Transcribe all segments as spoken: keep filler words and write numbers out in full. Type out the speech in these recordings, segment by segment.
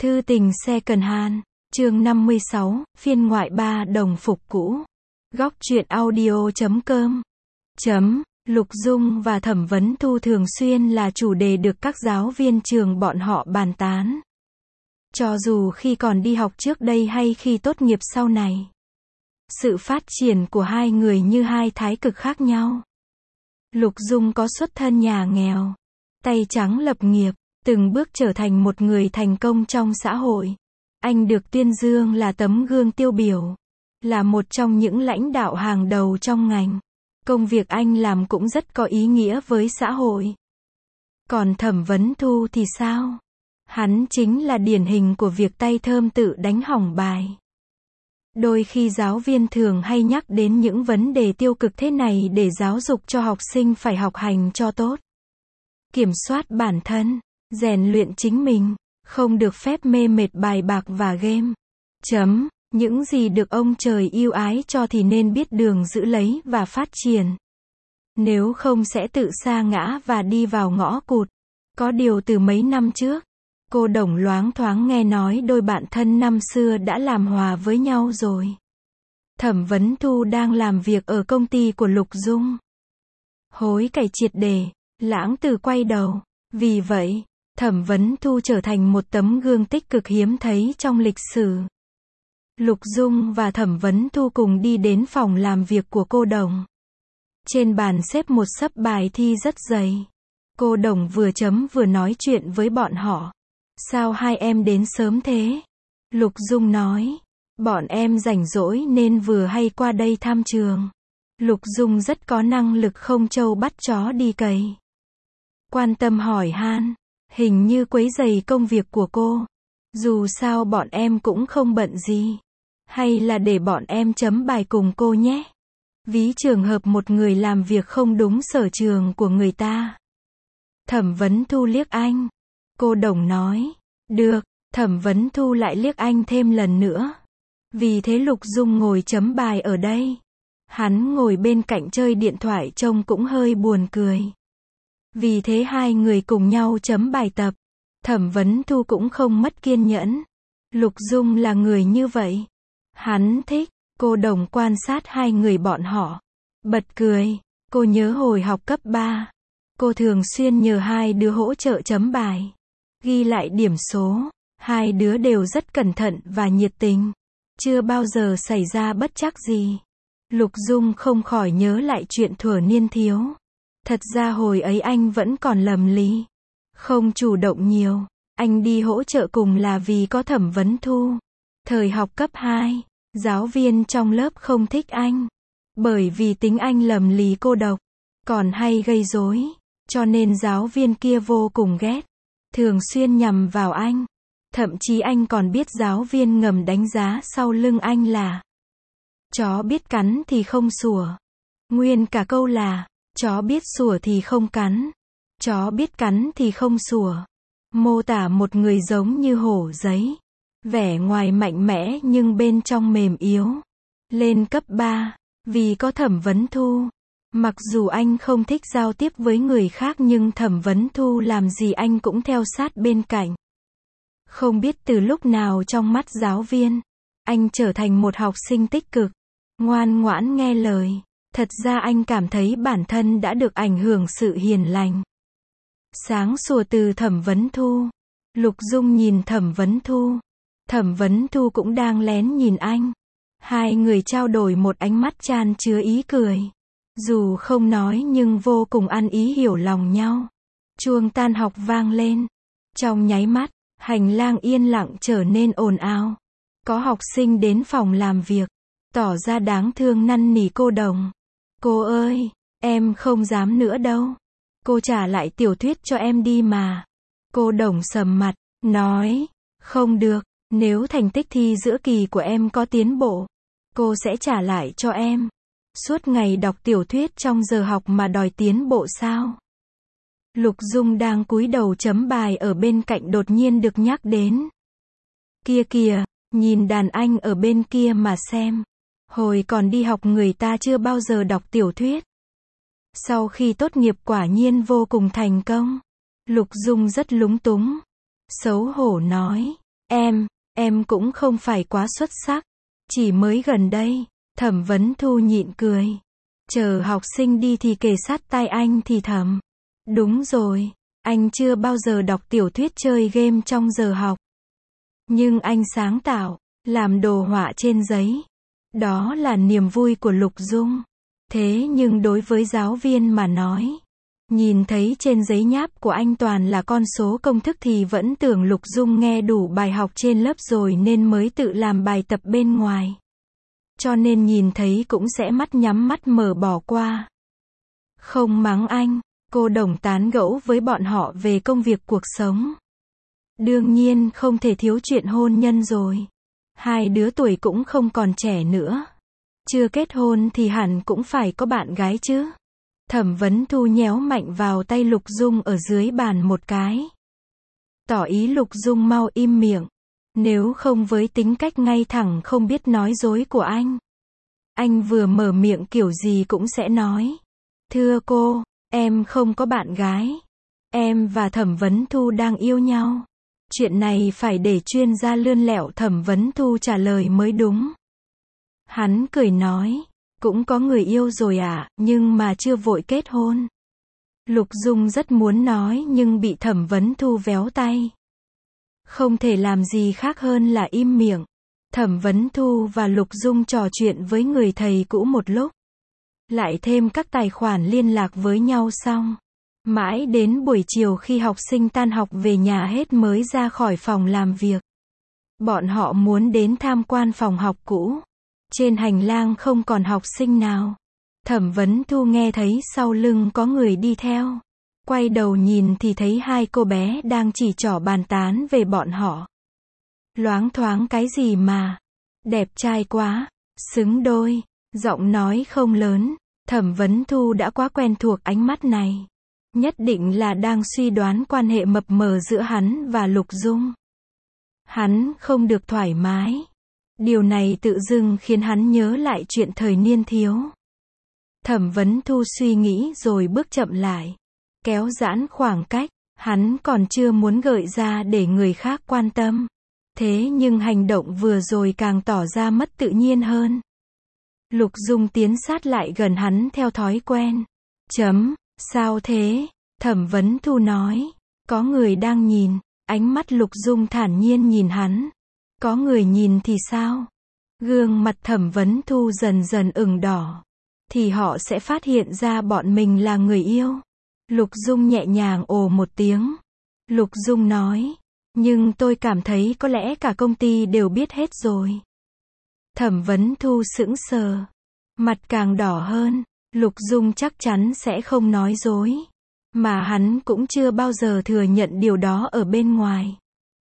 Thư tình second hand, chương năm mươi sáu, phiên ngoại ba đồng phục cũ. Góc truyện audio chấm com. Chấm, Lục Dung và Thẩm Vấn Thu thường xuyên là chủ đề được các giáo viên trường bọn họ bàn tán. Cho dù khi còn đi học trước đây hay khi tốt nghiệp sau này. Sự phát triển của hai người như hai thái cực khác nhau. Lục Dung có xuất thân nhà nghèo, tay trắng lập nghiệp, từng bước trở thành một người thành công trong xã hội. Anh được tuyên dương là tấm gương tiêu biểu, là một trong những lãnh đạo hàng đầu trong ngành. Công việc anh làm cũng rất có ý nghĩa với xã hội. Còn Thẩm Vấn Thu thì sao? Hắn chính là điển hình của việc tay thơm tự đánh hỏng bài. Đôi khi giáo viên thường hay nhắc đến những vấn đề tiêu cực thế này để giáo dục cho học sinh phải học hành cho tốt. Kiểm soát bản thân, rèn luyện chính mình, không được phép mê mệt bài bạc và game. Chấm, những gì được ông trời yêu ái cho thì nên biết đường giữ lấy và phát triển. Nếu không sẽ tự sa ngã và đi vào ngõ cụt. Có điều từ mấy năm trước, cô Đồng loáng thoáng nghe nói đôi bạn thân năm xưa đã làm hòa với nhau rồi. Thẩm Vấn Thu đang làm việc ở công ty của Lục Dung. Hối cải triệt để, lãng từ quay đầu. Vì vậy, Thẩm Vấn Thu trở thành một tấm gương tích cực hiếm thấy trong lịch sử. Lục Dung và Thẩm Vấn Thu cùng đi đến phòng làm việc của cô Đồng. Trên bàn xếp một xấp bài thi rất dày. Cô Đồng vừa chấm vừa nói chuyện với bọn họ. Sao hai em đến sớm thế? Lục Dung nói. Bọn em rảnh rỗi nên vừa hay qua đây thăm trường. Lục Dung rất có năng lực không trâu bắt chó đi cày. Quan tâm hỏi han, hình như quấy rầy công việc của cô. Dù sao bọn em cũng không bận gì. Hay là để bọn em chấm bài cùng cô nhé. Ví trường hợp một người làm việc không đúng sở trường của người ta. Thẩm Vấn Thu liếc anh. Cô Đồng nói, được. Thẩm Vấn Thu lại liếc anh thêm lần nữa. Vì thế Lục Dung ngồi chấm bài ở đây. Hắn ngồi bên cạnh chơi điện thoại trông cũng hơi buồn cười. Vì thế hai người cùng nhau chấm bài tập. Thẩm Vấn Thu cũng không mất kiên nhẫn. Lục Dung là người như vậy. Hắn thích. Cô Đồng quan sát hai người bọn họ. Bật cười. Cô nhớ hồi học cấp ba. Cô thường xuyên nhờ hai đứa hỗ trợ chấm bài. Ghi lại điểm số. Hai đứa đều rất cẩn thận và nhiệt tình. Chưa bao giờ xảy ra bất trắc gì. Lục Dung không khỏi nhớ lại chuyện thuở niên thiếu. Thật ra hồi ấy anh vẫn còn lầm lì. Không chủ động nhiều. Anh đi hỗ trợ cùng là vì có Thẩm Vấn Thu. Thời học cấp hai, giáo viên trong lớp không thích anh. Bởi vì tính anh lầm lì cô độc. Còn hay gây rối. Cho nên giáo viên kia vô cùng ghét. Thường xuyên nhằm vào anh. Thậm chí anh còn biết giáo viên ngầm đánh giá sau lưng anh là chó biết cắn thì không sủa. Nguyên cả câu là chó biết sủa thì không cắn. Chó biết cắn thì không sủa. Mô tả một người giống như hổ giấy. Vẻ ngoài mạnh mẽ nhưng bên trong mềm yếu. Lên cấp ba, vì có Thẩm Vấn Thu. Mặc dù anh không thích giao tiếp với người khác nhưng Thẩm Vấn Thu làm gì anh cũng theo sát bên cạnh. Không biết từ lúc nào trong mắt giáo viên, anh trở thành một học sinh tích cực, ngoan ngoãn nghe lời. Thật ra anh cảm thấy bản thân đã được ảnh hưởng sự hiền lành. Sáng sủa từ Thẩm Vấn Thu. Lục Dung nhìn Thẩm Vấn Thu. Thẩm Vấn Thu cũng đang lén nhìn anh. Hai người trao đổi một ánh mắt chan chứa ý cười. Dù không nói nhưng vô cùng ăn ý hiểu lòng nhau. Chuông tan học vang lên. Trong nháy mắt, hành lang yên lặng trở nên ồn ào. Có học sinh đến phòng làm việc, tỏ ra đáng thương năn nỉ cô Đồng. Cô ơi, em không dám nữa đâu. Cô trả lại tiểu thuyết cho em đi mà. Cô Đồng sầm mặt, nói, không được, nếu thành tích thi giữa kỳ của em có tiến bộ, cô sẽ trả lại cho em. Suốt ngày đọc tiểu thuyết trong giờ học mà đòi tiến bộ sao? Lục Dung đang cúi đầu chấm bài ở bên cạnh đột nhiên được nhắc đến. Kia kìa, nhìn đàn anh ở bên kia mà xem. Hồi còn đi học người ta chưa bao giờ đọc tiểu thuyết. Sau khi tốt nghiệp quả nhiên vô cùng thành công. Lục Dung rất lúng túng. Xấu hổ nói, Em, em cũng không phải quá xuất sắc. Chỉ mới gần đây, Thẩm Vấn Thu nhịn cười. Chờ học sinh đi thì kề sát tai anh thì thầm. Đúng rồi, anh chưa bao giờ đọc tiểu thuyết chơi game trong giờ học. Nhưng anh sáng tạo, làm đồ họa trên giấy. Đó là niềm vui của Lục Dung. Thế nhưng đối với giáo viên mà nói, nhìn thấy trên giấy nháp của anh toàn là con số công thức thì vẫn tưởng Lục Dung nghe đủ bài học trên lớp rồi nên mới tự làm bài tập bên ngoài. Cho nên nhìn thấy cũng sẽ mắt nhắm mắt mở bỏ qua. Không mắng anh, cô Đồng tán gẫu với bọn họ về công việc cuộc sống. Đương nhiên không thể thiếu chuyện hôn nhân rồi. Hai đứa tuổi cũng không còn trẻ nữa. Chưa kết hôn thì hẳn cũng phải có bạn gái chứ. Thẩm Vấn Thu nhéo mạnh vào tay Lục Dung ở dưới bàn một cái. Tỏ ý Lục Dung mau im miệng. Nếu không với tính cách ngay thẳng không biết nói dối của anh. Anh vừa mở miệng kiểu gì cũng sẽ nói. Thưa cô, em không có bạn gái. Em và Thẩm Vấn Thu đang yêu nhau. Chuyện này phải để chuyên gia lươn lẹo Thẩm Vấn Thu trả lời mới đúng. Hắn cười nói, cũng có người yêu rồi à, nhưng mà chưa vội kết hôn. Lục Dung rất muốn nói nhưng bị Thẩm Vấn Thu véo tay. Không thể làm gì khác hơn là im miệng. Thẩm Vấn Thu và Lục Dung trò chuyện với người thầy cũ một lúc. Lại thêm các tài khoản liên lạc với nhau xong. Mãi đến buổi chiều khi học sinh tan học về nhà hết mới ra khỏi phòng làm việc. Bọn họ muốn đến tham quan phòng học cũ. Trên hành lang không còn học sinh nào. Thẩm Vấn Thu nghe thấy sau lưng có người đi theo. Quay đầu nhìn thì thấy hai cô bé đang chỉ trỏ bàn tán về bọn họ. Loáng thoáng cái gì mà. Đẹp trai quá. Xứng đôi. Giọng nói không lớn. Thẩm Vấn Thu đã quá quen thuộc ánh mắt này. Nhất định là đang suy đoán quan hệ mập mờ giữa hắn và Lục Dung. Hắn không được thoải mái. Điều này tự dưng khiến hắn nhớ lại chuyện thời niên thiếu. Thẩm Vấn Thu suy nghĩ rồi bước chậm lại. Kéo giãn khoảng cách. Hắn còn chưa muốn gợi ra để người khác quan tâm. Thế nhưng hành động vừa rồi càng tỏ ra mất tự nhiên hơn. Lục Dung tiến sát lại gần hắn theo thói quen. Chấm, sao thế? Thẩm Vấn Thu nói. Có người đang nhìn. Ánh mắt Lục Dung thản nhiên nhìn hắn. Có người nhìn thì sao? Gương mặt Thẩm Vấn Thu dần dần ửng đỏ. Thì họ sẽ phát hiện ra bọn mình là người yêu. Lục Dung nhẹ nhàng ồ một tiếng. Lục Dung nói. Nhưng tôi cảm thấy có lẽ cả công ty đều biết hết rồi. Thẩm Vấn Thu sững sờ. Mặt càng đỏ hơn. Lục Dung chắc chắn sẽ không nói dối. Mà hắn cũng chưa bao giờ thừa nhận điều đó ở bên ngoài.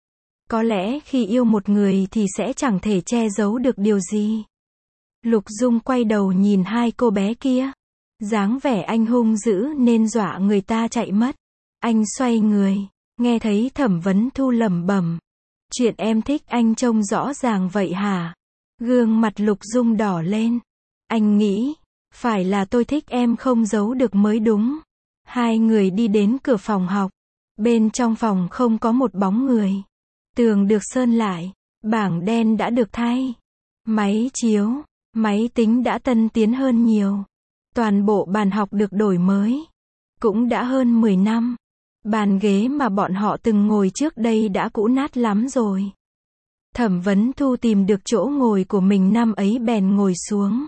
Có lẽ khi yêu một người thì sẽ chẳng thể che giấu được điều gì. Lục Dung quay đầu nhìn hai cô bé kia. Dáng vẻ anh hung dữ nên dọa người ta chạy mất. Anh xoay người. Nghe thấy Thẩm Vấn Thu lẩm bẩm. Chuyện em thích anh trông rõ ràng vậy hả? Gương mặt Lục Dung đỏ lên. Anh nghĩ. Phải là tôi thích em không giấu được mới đúng. Hai người đi đến cửa phòng học. Bên trong phòng không có một bóng người. Tường được sơn lại. Bảng đen đã được thay. Máy chiếu, máy tính đã tân tiến hơn nhiều. Toàn bộ bàn học được đổi mới. Cũng đã hơn mười năm. Bàn ghế mà bọn họ từng ngồi trước đây đã cũ nát lắm rồi. Thẩm Vấn Thu tìm được chỗ ngồi của mình năm ấy bèn ngồi xuống.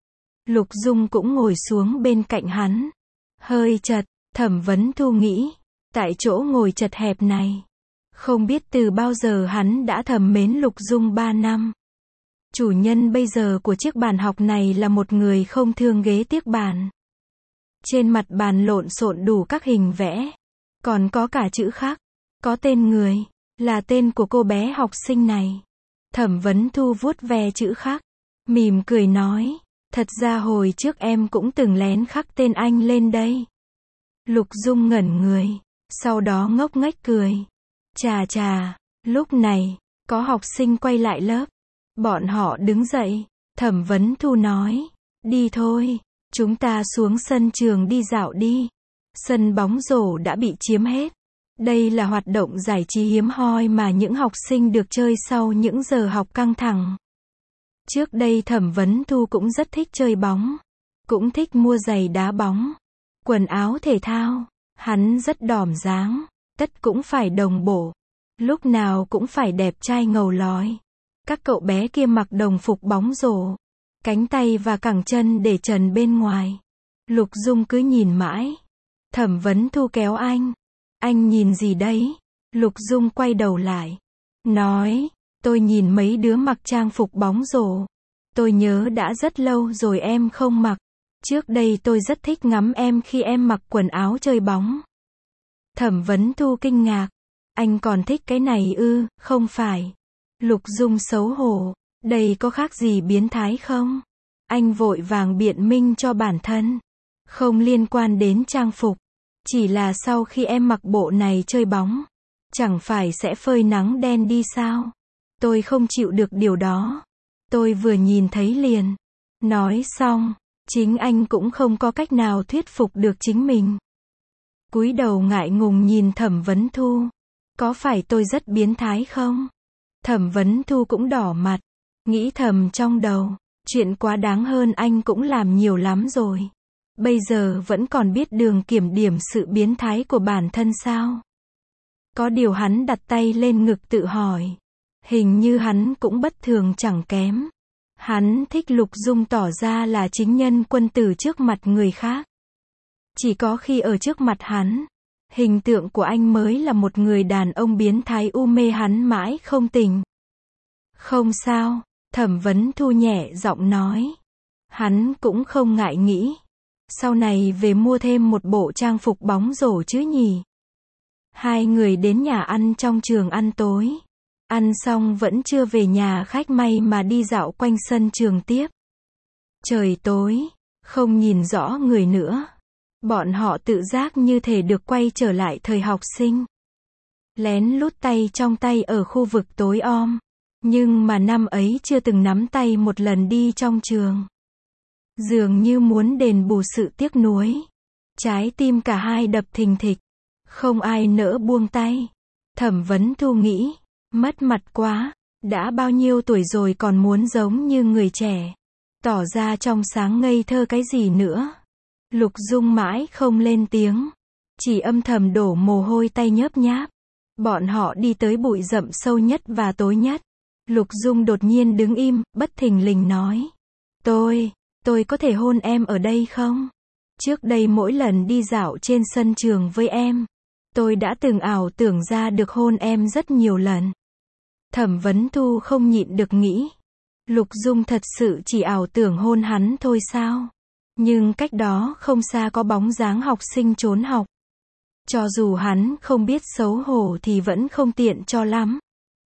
Lục Dung cũng ngồi xuống bên cạnh hắn. Hơi chật, Thẩm Vấn Thu nghĩ. Tại chỗ ngồi chật hẹp này. Không biết từ bao giờ hắn đã thầm mến Lục Dung ba năm. Chủ nhân bây giờ của chiếc bàn học này là một người không thương ghế tiếc bàn. Trên mặt bàn lộn xộn đủ các hình vẽ. Còn có cả chữ khắc. Có tên người. Là tên của cô bé học sinh này. Thẩm Vấn Thu vuốt ve chữ khắc. Mỉm cười nói. Thật ra hồi trước em cũng từng lén khắc tên anh lên đây. Lục Dung ngẩn người. Sau đó ngốc nghếch cười. Chà chà. Lúc này, có học sinh quay lại lớp. Bọn họ đứng dậy. Thẩm Vấn Thu nói. Đi thôi. Chúng ta xuống sân trường đi dạo đi. Sân bóng rổ đã bị chiếm hết. Đây là hoạt động giải trí hiếm hoi mà những học sinh được chơi sau những giờ học căng thẳng. Trước đây Thẩm Vấn Thu cũng rất thích chơi bóng, cũng thích mua giày đá bóng, quần áo thể thao, hắn rất đỏm dáng, tất cũng phải đồng bộ, lúc nào cũng phải đẹp trai ngầu lói. Các cậu bé kia mặc đồng phục bóng rổ, cánh tay và cẳng chân để trần bên ngoài. Lục Dung cứ nhìn mãi. Thẩm Vấn Thu kéo anh. Anh nhìn gì đấy? Lục Dung quay đầu lại. Nói, tôi nhìn mấy đứa mặc trang phục bóng rổ. Tôi nhớ đã rất lâu rồi em không mặc. Trước đây tôi rất thích ngắm em khi em mặc quần áo chơi bóng. Thẩm Vấn Thu kinh ngạc. Anh còn thích cái này ư? Không phải. Lục Dung xấu hổ. Đây có khác gì biến thái không? Anh vội vàng biện minh cho bản thân. Không liên quan đến trang phục. Chỉ là sau khi em mặc bộ này chơi bóng, chẳng phải sẽ phơi nắng đen đi sao? Tôi không chịu được điều đó. Tôi vừa nhìn thấy liền. Nói xong, chính anh cũng không có cách nào thuyết phục được chính mình. Cúi đầu ngại ngùng nhìn Thẩm Vấn Thu. Có phải tôi rất biến thái không? Thẩm Vấn Thu cũng đỏ mặt, nghĩ thầm trong đầu, chuyện quá đáng hơn anh cũng làm nhiều lắm rồi. Bây giờ vẫn còn biết đường kiểm điểm sự biến thái của bản thân sao? Có điều hắn đặt tay lên ngực tự hỏi. Hình như hắn cũng bất thường chẳng kém. Hắn thích Lục Dung tỏ ra là chính nhân quân tử trước mặt người khác. Chỉ có khi ở trước mặt hắn, hình tượng của anh mới là một người đàn ông biến thái u mê hắn mãi không tỉnh. Không sao, Thẩm Vấn Thu nhẹ giọng nói. Hắn cũng không ngại nghĩ. Sau này về mua thêm một bộ trang phục bóng rổ chứ nhỉ? Hai người đến nhà ăn trong trường ăn tối. Ăn xong vẫn chưa về nhà khách may mà đi dạo quanh sân trường tiếp. Trời tối, không nhìn rõ người nữa. Bọn họ tự giác như thể được quay trở lại thời học sinh. Lén lút tay trong tay ở khu vực tối om. Nhưng mà năm ấy chưa từng nắm tay một lần đi trong trường. Dường như muốn đền bù sự tiếc nuối. Trái tim cả hai đập thình thịch. Không ai nỡ buông tay. Thẩm Vấn Thu nghĩ, mất mặt quá, đã bao nhiêu tuổi rồi còn muốn giống như người trẻ. Tỏ ra trong sáng ngây thơ cái gì nữa. Lục Dung mãi không lên tiếng. Chỉ âm thầm đổ mồ hôi tay nhớp nháp. Bọn họ đi tới bụi rậm sâu nhất và tối nhất. Lục Dung đột nhiên đứng im, bất thình lình nói. Tôi, tôi có thể hôn em ở đây không? Trước đây mỗi lần đi dạo trên sân trường với em, tôi đã từng ảo tưởng ra được hôn em rất nhiều lần. Thẩm Vấn Thu không nhịn được nghĩ. Lục Dung thật sự chỉ ảo tưởng hôn hắn thôi sao? Nhưng cách đó không xa có bóng dáng học sinh trốn học. Cho dù hắn không biết xấu hổ thì vẫn không tiện cho lắm.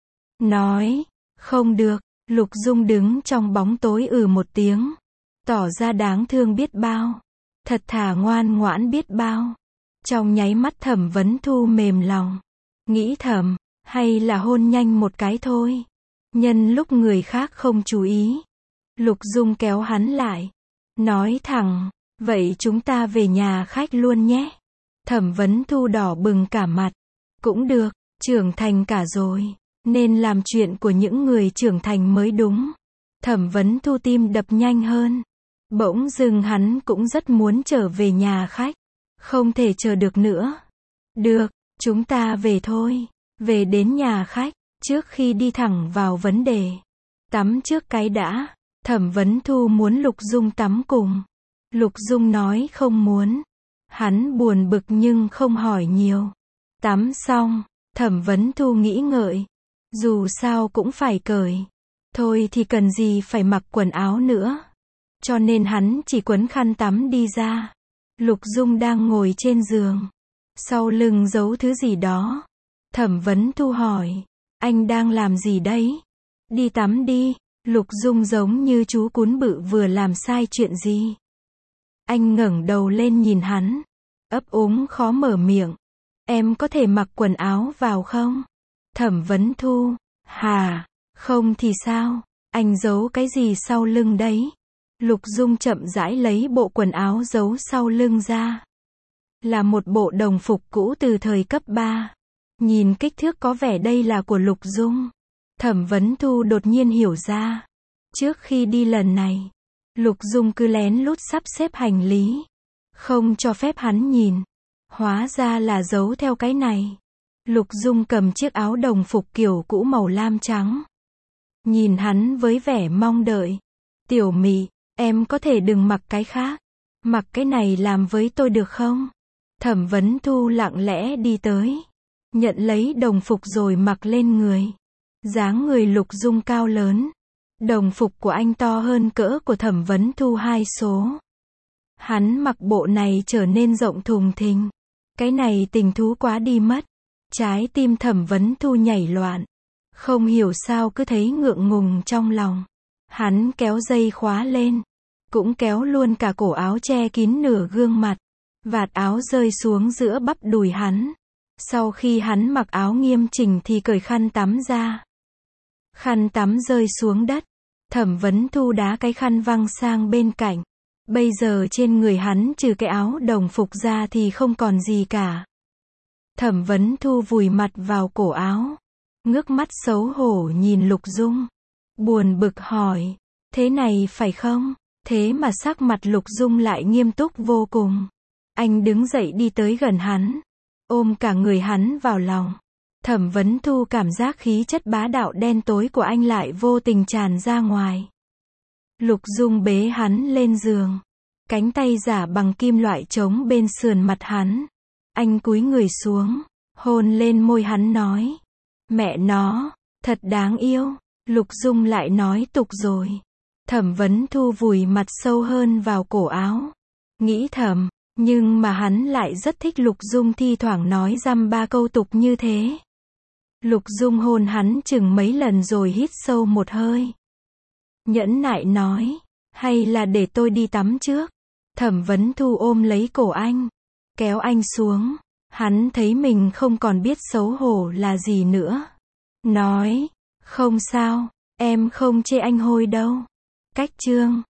Nói, không được, Lục Dung đứng trong bóng tối ừ một tiếng. Tỏ ra đáng thương biết bao. Thật thà ngoan ngoãn biết bao. Trong nháy mắt Thẩm Vấn Thu mềm lòng. Nghĩ thầm, hay là hôn nhanh một cái thôi. Nhân lúc người khác không chú ý. Lục Dung kéo hắn lại. Nói thẳng, vậy chúng ta về nhà khách luôn nhé. Thẩm Vấn Thu đỏ bừng cả mặt. Cũng được, trưởng thành cả rồi. Nên làm chuyện của những người trưởng thành mới đúng. Thẩm Vấn Thu tim đập nhanh hơn. Bỗng dưng hắn cũng rất muốn trở về nhà khách. Không thể chờ được nữa. Được, chúng ta về thôi. Về đến nhà khách, trước khi đi thẳng vào vấn đề. Tắm trước cái đã. Thẩm Vấn Thu muốn Lục Dung tắm cùng. Lục Dung nói không muốn. Hắn buồn bực nhưng không hỏi nhiều. Tắm xong, Thẩm Vấn Thu nghĩ ngợi. Dù sao cũng phải cởi. Thôi thì cần gì phải mặc quần áo nữa. Cho nên hắn chỉ quấn khăn tắm đi ra. Lục Dung đang ngồi trên giường. Sau lưng giấu thứ gì đó. Thẩm Vấn Thu hỏi. Anh đang làm gì đấy? Đi tắm đi. Lục Dung giống như chú cún bự vừa làm sai chuyện gì. Anh ngẩng đầu lên nhìn hắn. Ấp úng khó mở miệng. Em có thể mặc quần áo vào không? Thẩm Vấn Thu. Hà, không thì sao? Anh giấu cái gì sau lưng đấy? Lục Dung chậm rãi lấy bộ quần áo giấu sau lưng ra. Là một bộ đồng phục cũ từ thời cấp ba. Nhìn kích thước có vẻ đây là của Lục Dung. Thẩm Vấn Thu đột nhiên hiểu ra. Trước khi đi lần này, Lục Dung cứ lén lút sắp xếp hành lý. Không cho phép hắn nhìn. Hóa ra là giấu theo cái này. Lục Dung cầm chiếc áo đồng phục kiểu cũ màu lam trắng. Nhìn hắn với vẻ mong đợi. Tiểu Mị, em có thể đừng mặc cái khác. Mặc cái này làm với tôi được không? Thẩm Vấn Thu lặng lẽ đi tới. Nhận lấy đồng phục rồi mặc lên người. Dáng người Lục Dung cao lớn. Đồng phục của anh to hơn cỡ của Thẩm Vấn Thu hai số. Hắn mặc bộ này trở nên rộng thùng thình. Cái này tình thú quá đi mất. Trái tim Thẩm Vấn Thu nhảy loạn. Không hiểu sao cứ thấy ngượng ngùng trong lòng. Hắn kéo dây khóa lên. Cũng kéo luôn cả cổ áo che kín nửa gương mặt. Vạt áo rơi xuống giữa bắp đùi hắn. Sau khi hắn mặc áo nghiêm chỉnh thì cởi khăn tắm ra. Khăn tắm rơi xuống đất. Thẩm Vấn Thu đá cái khăn văng sang bên cạnh. Bây giờ trên người hắn trừ cái áo đồng phục ra thì không còn gì cả. Thẩm Vấn Thu vùi mặt vào cổ áo. Ngước mắt xấu hổ nhìn Lục Dung. Buồn bực hỏi. Thế này phải không? Thế mà sắc mặt Lục Dung lại nghiêm túc vô cùng. Anh đứng dậy đi tới gần hắn. Ôm cả người hắn vào lòng. Thẩm Vấn Thu cảm giác khí chất bá đạo đen tối của anh lại vô tình tràn ra ngoài. Lục Dung bế hắn lên giường. Cánh tay giả bằng kim loại trống bên sườn mặt hắn. Anh cúi người xuống. Hôn lên môi hắn nói. Mẹ nó, thật đáng yêu. Lục Dung lại nói tục rồi. Thẩm Vấn Thu vùi mặt sâu hơn vào cổ áo. Nghĩ thầm, nhưng mà hắn lại rất thích Lục Dung thi thoảng nói dăm ba câu tục như thế. Lục Dung hôn hắn chừng mấy lần rồi hít sâu một hơi. Nhẫn nại nói, hay là để tôi đi tắm trước. Thẩm Vấn Thu ôm lấy cổ anh, kéo anh xuống. Hắn thấy mình không còn biết xấu hổ là gì nữa. Nói, không sao, em không chê anh hôi đâu. Cách chương